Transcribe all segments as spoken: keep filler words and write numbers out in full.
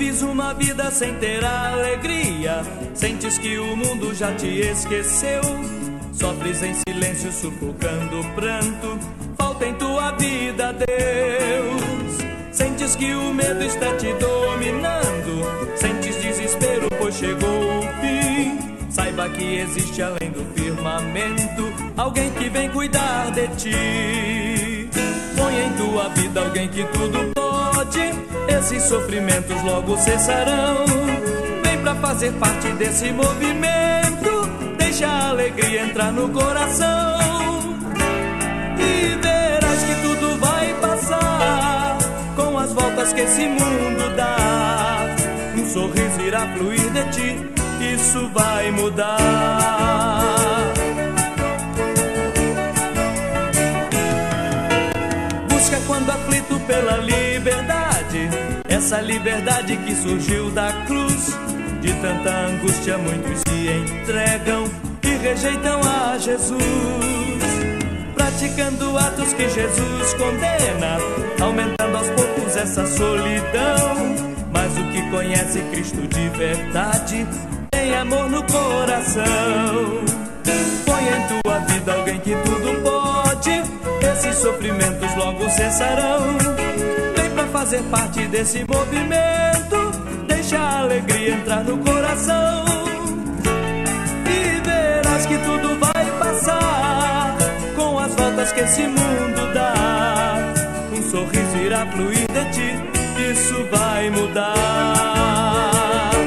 vives uma vida sem ter alegria, sentes que o mundo já te esqueceu, sofres em silêncio sufocando o pranto, falta em tua vida Deus. Sentes que o medo está te dominando, sentes desespero pois chegou o fim. Saiba que existe além do firmamento alguém que vem cuidar de ti. Põe em tua vida alguém que tudo pode, esses sofrimentos logo cessarão. Vem pra fazer parte desse movimento, deixa a alegria entrar no coração. E verás que tudo vai passar, com as voltas que esse mundo dá. Um sorriso irá fluir de ti, isso vai mudar. Busca quando aflito pela liberdade, essa liberdade que surgiu da cruz. De tanta angústia muitos se entregam e rejeitam a Jesus, praticando atos que Jesus condena, aumentando aos poucos essa solidão. Mas o que conhece Cristo de verdade tem amor no coração. Põe em tua vida alguém que tudo pode, esses sofrimentos logo cessarão. Vem pra fazer parte desse movimento, deixa a alegria entrar no coração. E verás que tudo vai passar, com as voltas que esse mundo dá. Um sorriso irá fluir de ti, isso vai mudar.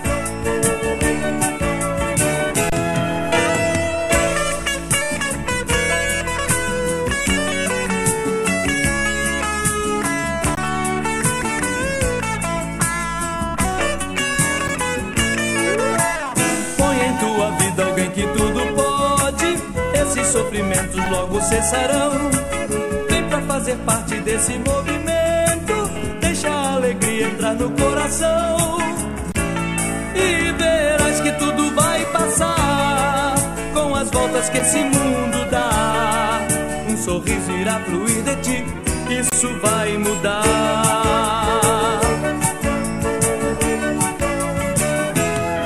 Põe em tua vida alguém que tudo pode, esses sofrimentos logo cessarão. Vem pra fazer parte desse movimento, deixa a alegria entrar no coração. E verás que tudo vai passar, com as voltas que esse mundo dá. Um sorriso irá fluir de ti, isso vai mudar.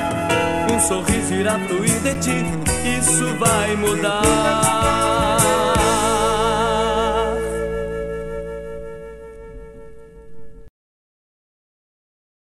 Um sorriso irá fluir de ti, isso vai mudar.